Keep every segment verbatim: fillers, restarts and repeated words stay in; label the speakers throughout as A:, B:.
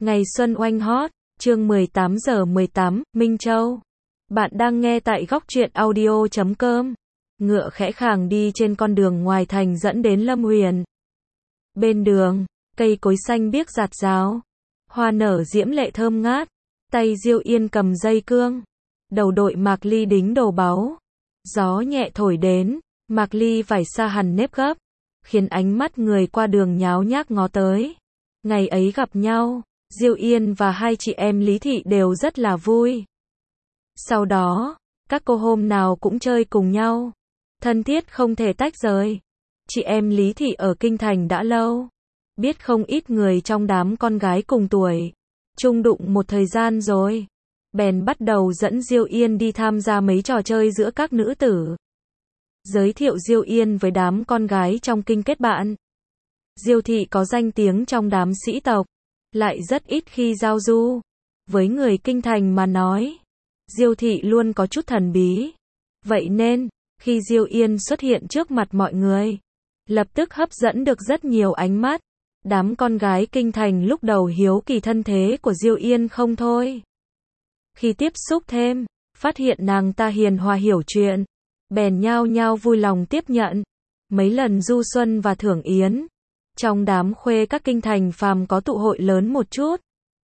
A: Ngày xuân oanh hot, chương mười tám giờ mười tám, Minh Châu. Bạn đang nghe tại góc truyện audio chấm com. Ngựa khẽ khàng đi trên con đường ngoài thành dẫn đến Lâm Huyền. Bên đường, cây cối xanh biếc rạt rào, hoa nở diễm lệ thơm ngát, tay Diêu Yên cầm dây cương, đầu đội mạc ly đính đồ báu. Gió nhẹ thổi đến, mạc ly vải xa hẳn nếp gấp, khiến ánh mắt người qua đường nháo nhác ngó tới. Ngày ấy gặp nhau, Diêu Yên và hai chị em Lý Thị đều rất là vui. Sau đó, các cô hôm nào cũng chơi cùng nhau, thân thiết không thể tách rời. Chị em Lý Thị ở Kinh Thành đã lâu, biết không ít người trong đám con gái cùng tuổi, chung đụng một thời gian rồi. Bèn bắt đầu dẫn Diêu Yên đi tham gia mấy trò chơi giữa các nữ tử. Giới thiệu Diêu Yên với đám con gái trong kinh kết bạn. Diêu Thị có danh tiếng trong đám sĩ tộc, lại rất ít khi giao du. Với người Kinh Thành mà nói, Diêu Thị luôn có chút thần bí. Vậy nên, khi Diêu Yên xuất hiện trước mặt mọi người, lập tức hấp dẫn được rất nhiều ánh mắt. Đám con gái Kinh Thành lúc đầu hiếu kỳ thân thế của Diêu Yên không thôi. Khi tiếp xúc thêm, phát hiện nàng ta hiền hòa hiểu chuyện, bèn nhao nhao vui lòng tiếp nhận. Mấy lần du xuân và thưởng yến, trong đám khuê các kinh thành phàm có tụ hội lớn một chút,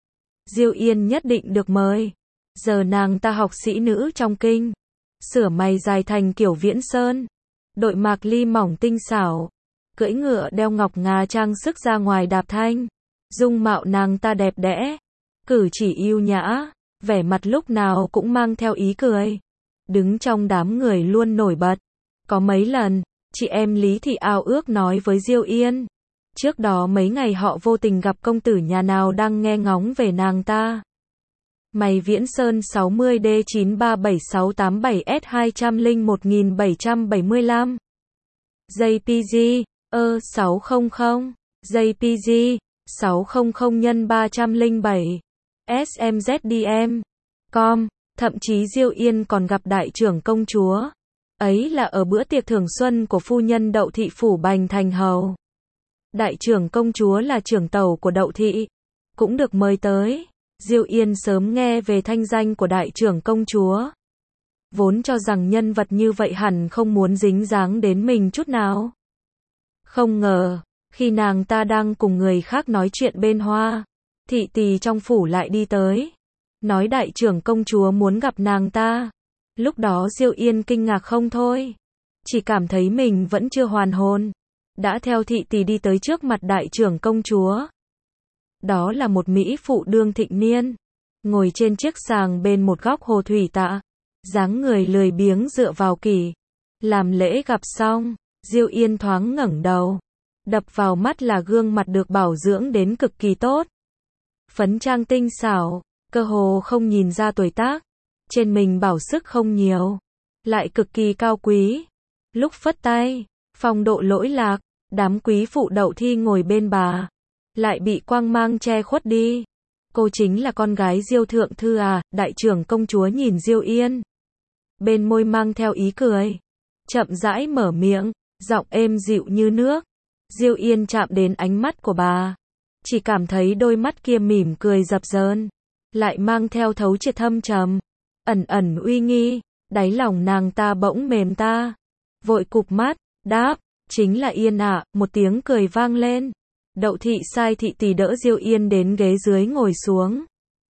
A: Diêu Yên nhất định được mời. Giờ nàng ta học sĩ nữ trong kinh, sửa mày dài thành kiểu Viễn Sơn, đội mạc ly mỏng tinh xảo, cưỡi ngựa đeo ngọc ngà trang sức ra ngoài đạp thanh. Dung mạo nàng ta đẹp đẽ, cử chỉ yêu nhã, vẻ mặt lúc nào cũng mang theo ý cười, đứng trong đám người luôn nổi bật. Có mấy lần, chị em Lý Thị ao ước nói với Diêu Yên, trước đó mấy ngày họ vô tình gặp công tử nhà nào đang nghe ngóng về nàng ta. Mày Viễn Sơn sáu mươi D chín ba bảy sáu tám bảy S hai không không một bảy bảy lăm gi pê giê, ơ sáu trăm gi pê giê, sáu trăm nhân ba không bảy, ét em dét đê em, com, thậm chí Diêu Yên còn gặp đại trưởng công chúa. Ấy là ở bữa tiệc thưởng xuân của phu nhân Đậu Thị phủ Bành Thành Hầu. Đại trưởng công chúa là trưởng tẩu của Đậu Thị, cũng được mời tới. Diêu Yên sớm nghe về thanh danh của đại trưởng công chúa, vốn cho rằng nhân vật như vậy hẳn không muốn dính dáng đến mình chút nào. Không ngờ, khi nàng ta đang cùng người khác nói chuyện bên hoa, thị tỳ trong phủ lại đi tới, nói đại trưởng công chúa muốn gặp nàng ta. Lúc đó Diêu Yên kinh ngạc không thôi, chỉ cảm thấy mình vẫn chưa hoàn hồn, đã theo thị tỳ đi tới trước mặt đại trưởng công chúa. Đó là một mỹ phụ đương thịnh niên, ngồi trên chiếc sàng bên một góc hồ thủy tạ, dáng người lười biếng dựa vào kỷ. Làm lễ gặp xong, Diêu Yên thoáng ngẩng đầu, đập vào mắt là gương mặt được bảo dưỡng đến cực kỳ tốt, phấn trang tinh xảo, cơ hồ không nhìn ra tuổi tác. Trên mình bảo sức không nhiều, lại cực kỳ cao quý. Lúc phất tay, phong độ lỗi lạc, đám quý phụ Đậu Thi ngồi bên bà lại bị quang mang che khuất đi. Cô chính là con gái Diêu thượng thư à? Đại trưởng công chúa nhìn Diêu Yên, bên môi mang theo ý cười, chậm rãi mở miệng, giọng êm dịu như nước. Diêu Yên chạm đến ánh mắt của bà, chỉ cảm thấy đôi mắt kia mỉm cười dập dờn, lại mang theo thấu triệt thâm trầm, ẩn ẩn uy nghi. Đáy lòng nàng ta bỗng mềm ta, vội cụp mắt, đáp, chính là Yên ạ. À. Một tiếng cười vang lên. Đậu Thị sai thị tỳ đỡ Diêu Yên đến ghế dưới ngồi xuống,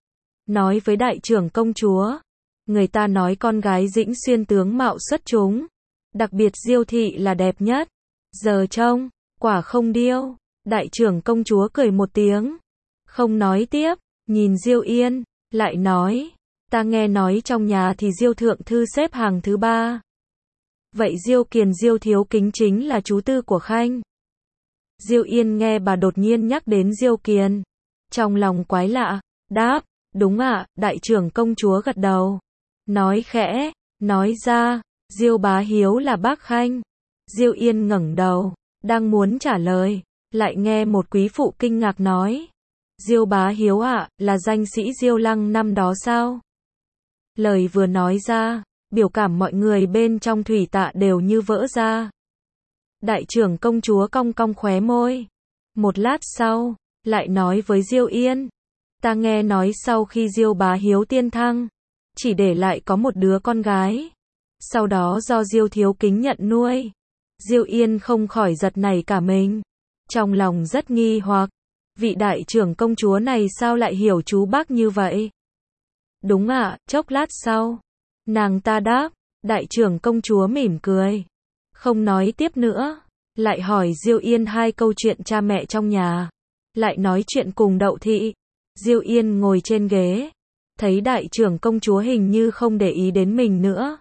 A: nói với đại trưởng công chúa, người ta nói con gái Dĩnh Xuyên tướng mạo xuất chúng, đặc biệt Diêu Thị là đẹp nhất, giờ trông quả không điêu. Đại trưởng công chúa cười một tiếng, không nói tiếp, nhìn Diêu Yên, lại nói, ta nghe nói trong nhà thì Diêu thượng thư xếp hàng thứ ba. Vậy Diêu Kiền Diêu thiếu kính chính là chú tư của Khanh. Diêu Yên nghe bà đột nhiên nhắc đến Diêu Kiền, trong lòng quái lạ, đáp, đúng ạ. À. Đại trưởng công chúa gật đầu, nói khẽ, nói ra, Diêu bá hiếu là bác Khanh. Diêu Yên ngẩng đầu, đang muốn trả lời, lại nghe một quý phụ kinh ngạc nói, Diêu bá hiếu ạ, à, là danh sĩ Diêu Lăng năm đó sao? Lời vừa nói ra, biểu cảm mọi người bên trong thủy tạ đều như vỡ ra. Đại trưởng công chúa cong cong khóe môi, một lát sau, lại nói với Diêu Yên, Ta nghe nói sau khi Diêu bá hiếu tiên thăng, chỉ để lại có một đứa con gái. Sau đó do Diêu thiếu kính nhận nuôi. Diêu Yên không khỏi giật nảy cả mình. Trong lòng rất nghi hoặc, vị đại trưởng công chúa này sao lại hiểu chú bác như vậy? Đúng ạ, chốc lát sau, nàng ta đáp, đại trưởng công chúa mỉm cười. Không nói tiếp nữa, lại hỏi Diêu Yên hai câu chuyện cha mẹ trong nhà. Lại nói chuyện cùng Đậu Thị. Diêu Yên ngồi trên ghế, thấy đại trưởng công chúa hình như không để ý đến mình nữa.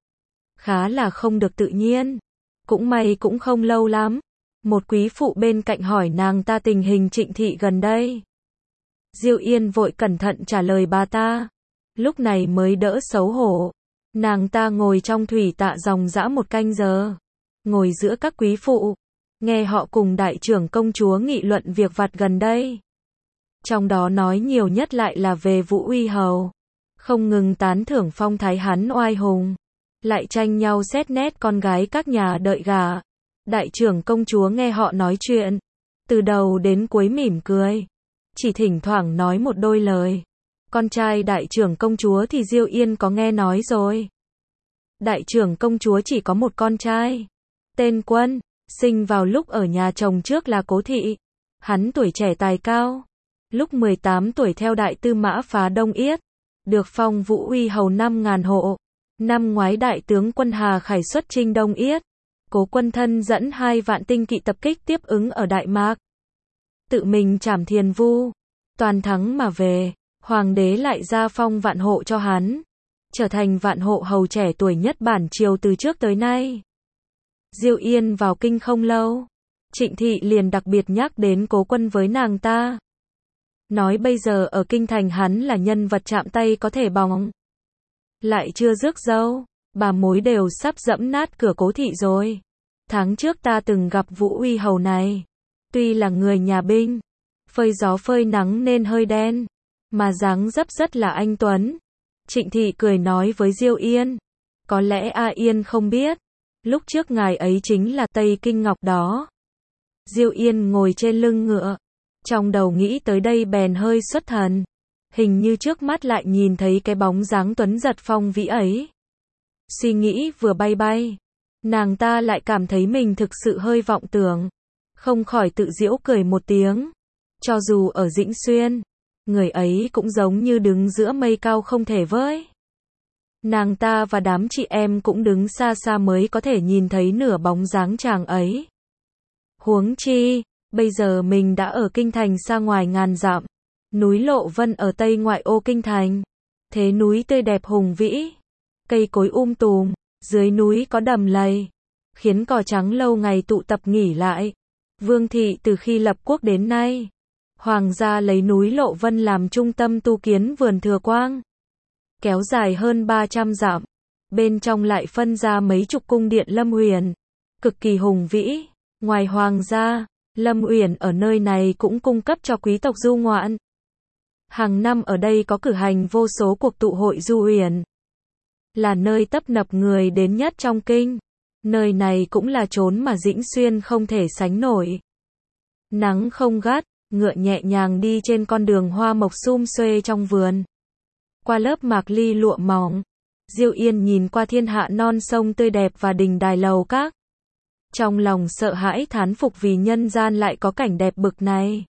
A: Khá là không được tự nhiên. Cũng may cũng không lâu lắm. Một quý phụ bên cạnh hỏi nàng ta tình hình Trịnh thị gần đây. Diêu Yên vội cẩn thận trả lời bà ta. Lúc này mới đỡ xấu hổ. Nàng ta ngồi trong thủy tạ dòng dã một canh giờ. Ngồi giữa các quý phụ. Nghe họ cùng đại trưởng công chúa nghị luận việc vặt gần đây. Trong đó nói nhiều nhất lại là về Vũ Uy Hầu. Không ngừng tán thưởng phong thái hắn oai hùng. Lại tranh nhau xét nét con gái các nhà đợi gả. Đại trưởng công chúa nghe họ nói chuyện. Từ đầu đến cuối mỉm cười. Chỉ thỉnh thoảng nói một đôi lời. Con trai đại trưởng công chúa thì Diêu Yên có nghe nói rồi. Đại trưởng công chúa chỉ có một con trai. Tên Quân. Sinh vào lúc ở nhà chồng trước là Cố Thị. Hắn tuổi trẻ tài cao. Lúc mười tám tuổi theo đại tư mã phá Đông Yết. Được phong Vũ Uy Hầu năm ngàn hộ. Năm ngoái đại tướng quân Hà Khải xuất chinh Đông Yết. Cố Quân thân dẫn hai vạn tinh kỵ tập kích tiếp ứng ở Đại Mạc. Tự mình trảm Thiền Vu. Toàn thắng mà về. Hoàng đế lại ra phong vạn hộ cho hắn. Trở thành vạn hộ hầu trẻ tuổi nhất bản triều từ trước tới nay. Diêu Yên vào kinh không lâu. Trịnh Thị liền đặc biệt nhắc đến Cố Quân với nàng ta. Nói bây giờ ở kinh thành hắn là nhân vật chạm tay có thể bỏng. Lại chưa rước dâu, bà mối đều sắp dẫm nát cửa Cố Thị rồi. Tháng trước ta từng gặp Vũ Uy Hầu này. Tuy là người nhà binh, phơi gió phơi nắng nên hơi đen, mà dáng dấp rất là anh tuấn. Trịnh Thị cười nói với Diêu Yên. Có lẽ A Yên không biết. Lúc trước ngài ấy chính là Tây Kinh Ngọc đó. Diêu Yên ngồi trên lưng ngựa. Trong đầu nghĩ tới đây bèn hơi xuất thần. Hình như trước mắt lại nhìn thấy cái bóng dáng tuấn giật phong vĩ ấy. Suy nghĩ vừa bay bay. Nàng ta lại cảm thấy mình thực sự hơi vọng tưởng. Không khỏi tự giễu cười một tiếng. Cho dù ở Dĩnh Xuyên, người ấy cũng giống như đứng giữa mây cao không thể với. Nàng ta và đám chị em cũng đứng xa xa mới có thể nhìn thấy nửa bóng dáng chàng ấy. Huống chi, bây giờ mình đã ở kinh thành xa ngoài ngàn dặm. Núi Lộ Vân ở tây ngoại ô kinh thành. Thế núi tươi đẹp hùng vĩ. Cây cối um tùm, dưới núi có đầm lầy. Khiến cỏ trắng lâu ngày tụ tập nghỉ lại. Vương thị từ khi lập quốc đến nay. Hoàng gia lấy núi Lộ Vân làm trung tâm tu kiến vườn Thừa Quang. Kéo dài hơn ba trăm dặm. Bên trong lại phân ra mấy chục cung điện Lâm Uyển. Cực kỳ hùng vĩ. Ngoài hoàng gia, Lâm Uyển ở nơi này cũng cung cấp cho quý tộc du ngoạn. Hàng năm ở đây có cử hành vô số cuộc tụ hội du uyển. Là nơi tấp nập người đến nhất trong kinh. Nơi này cũng là chốn mà Dĩnh Xuyên không thể sánh nổi. Nắng không gắt, ngựa nhẹ nhàng đi trên con đường hoa mộc sum xuê trong vườn. Qua lớp mạc ly lụa mỏng, Diêu Yên nhìn qua thiên hạ non sông tươi đẹp và đình đài lầu các. Trong lòng sợ hãi thán phục vì nhân gian lại có cảnh đẹp bực này.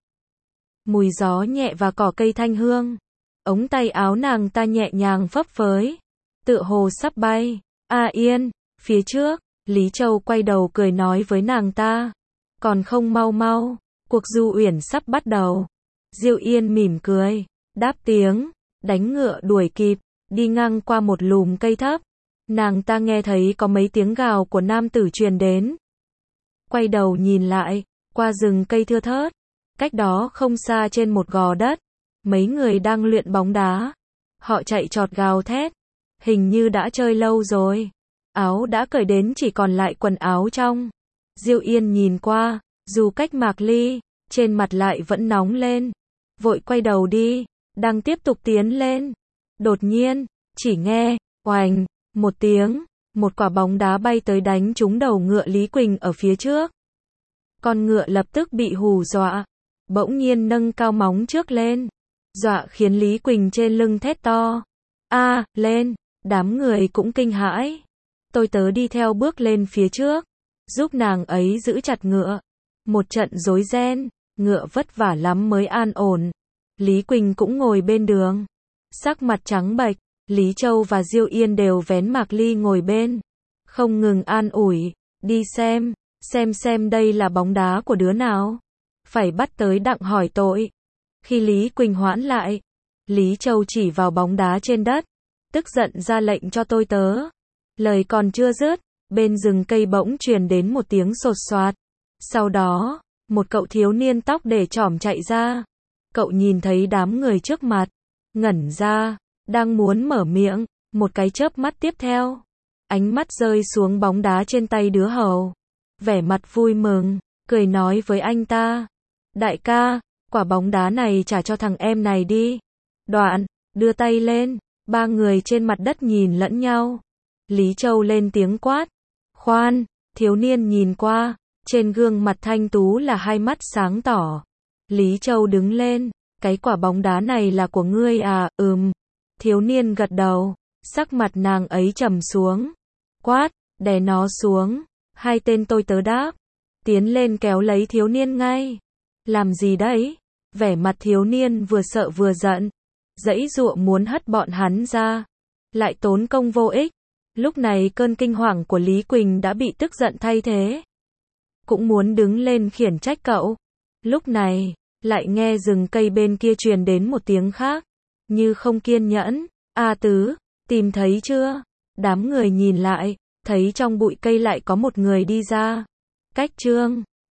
A: Mùi gió nhẹ và cỏ cây thanh hương. Ống tay áo nàng ta nhẹ nhàng phấp phới. Tựa hồ sắp bay. A Yên, phía trước, Lý Châu quay đầu cười nói với nàng ta. Còn không mau mau, cuộc du uyển sắp bắt đầu. Diêu Yên mỉm cười, đáp tiếng, đánh ngựa đuổi kịp, đi ngang qua một lùm cây thấp. Nàng ta nghe thấy có mấy tiếng gào của nam tử truyền đến. Quay đầu nhìn lại, qua rừng cây thưa thớt. Cách đó không xa trên một gò đất, mấy người đang luyện bóng đá. Họ chạy trọt gào thét, hình như đã chơi lâu rồi. Áo đã cởi đến chỉ còn lại quần áo trong. Diêu Yên nhìn qua, dù cách mạc ly, trên mặt lại vẫn nóng lên. Vội quay đầu đi, đang tiếp tục tiến lên. Đột nhiên, chỉ nghe, oành, một tiếng, một quả bóng đá bay tới đánh trúng đầu ngựa Lý Quỳnh ở phía trước. Con ngựa lập tức bị hù dọa. Bỗng nhiên nâng cao móng trước lên. dọa khiến Lý Quỳnh trên lưng thét to. A, lên, đám người cũng kinh hãi. Tôi tớ đi theo bước lên phía trước, giúp nàng ấy giữ chặt ngựa. Một trận rối ren, ngựa vất vả lắm mới an ổn. Lý Quỳnh cũng ngồi bên đường, sắc mặt trắng bệch. Lý Châu và Diêu Yên đều vén Mạc Ly ngồi bên, không ngừng an ủi, đi xem, xem xem đây là bóng đá của đứa nào. Phải bắt tới đặng hỏi tội. Khi Lý Quỳnh hoãn lại, Lý Châu chỉ vào bóng đá trên đất, tức giận ra lệnh cho tôi tớ. Lời còn chưa dứt, bên rừng cây bỗng truyền đến một tiếng sột soạt. Sau đó, một cậu thiếu niên tóc để chỏm chạy ra. Cậu nhìn thấy đám người trước mặt, ngẩn ra, đang muốn mở miệng, một cái chớp mắt tiếp theo, ánh mắt rơi xuống bóng đá trên tay đứa hầu. Vẻ mặt vui mừng, cười nói với anh ta, đại ca, quả bóng đá này trả cho thằng em này đi. Đoạn, đưa tay lên, ba người trên mặt đất nhìn lẫn nhau. Lý Châu lên tiếng quát, khoan, thiếu niên nhìn qua, trên gương mặt thanh tú là hai mắt sáng tỏ. Lý Châu đứng lên, cái quả bóng đá này là của ngươi à, ừm. Thiếu niên gật đầu, sắc mặt nàng ấy trầm xuống. Quát, đè nó xuống. Hai tên tôi tớ đáp, tiến lên kéo lấy thiếu niên ngay. Làm gì đấy? Vẻ mặt thiếu niên vừa sợ vừa giận, giãy giụa muốn hất bọn hắn ra, lại tốn công vô ích. Lúc này cơn kinh hoàng của Lý Quỳnh đã bị tức giận thay thế, cũng muốn đứng lên khiển trách cậu. Lúc này, lại nghe rừng cây bên kia truyền đến một tiếng khác, như không kiên nhẫn, A Tứ, tìm thấy chưa? Đám người nhìn lại, thấy trong bụi cây lại có một người đi ra. Cách Trương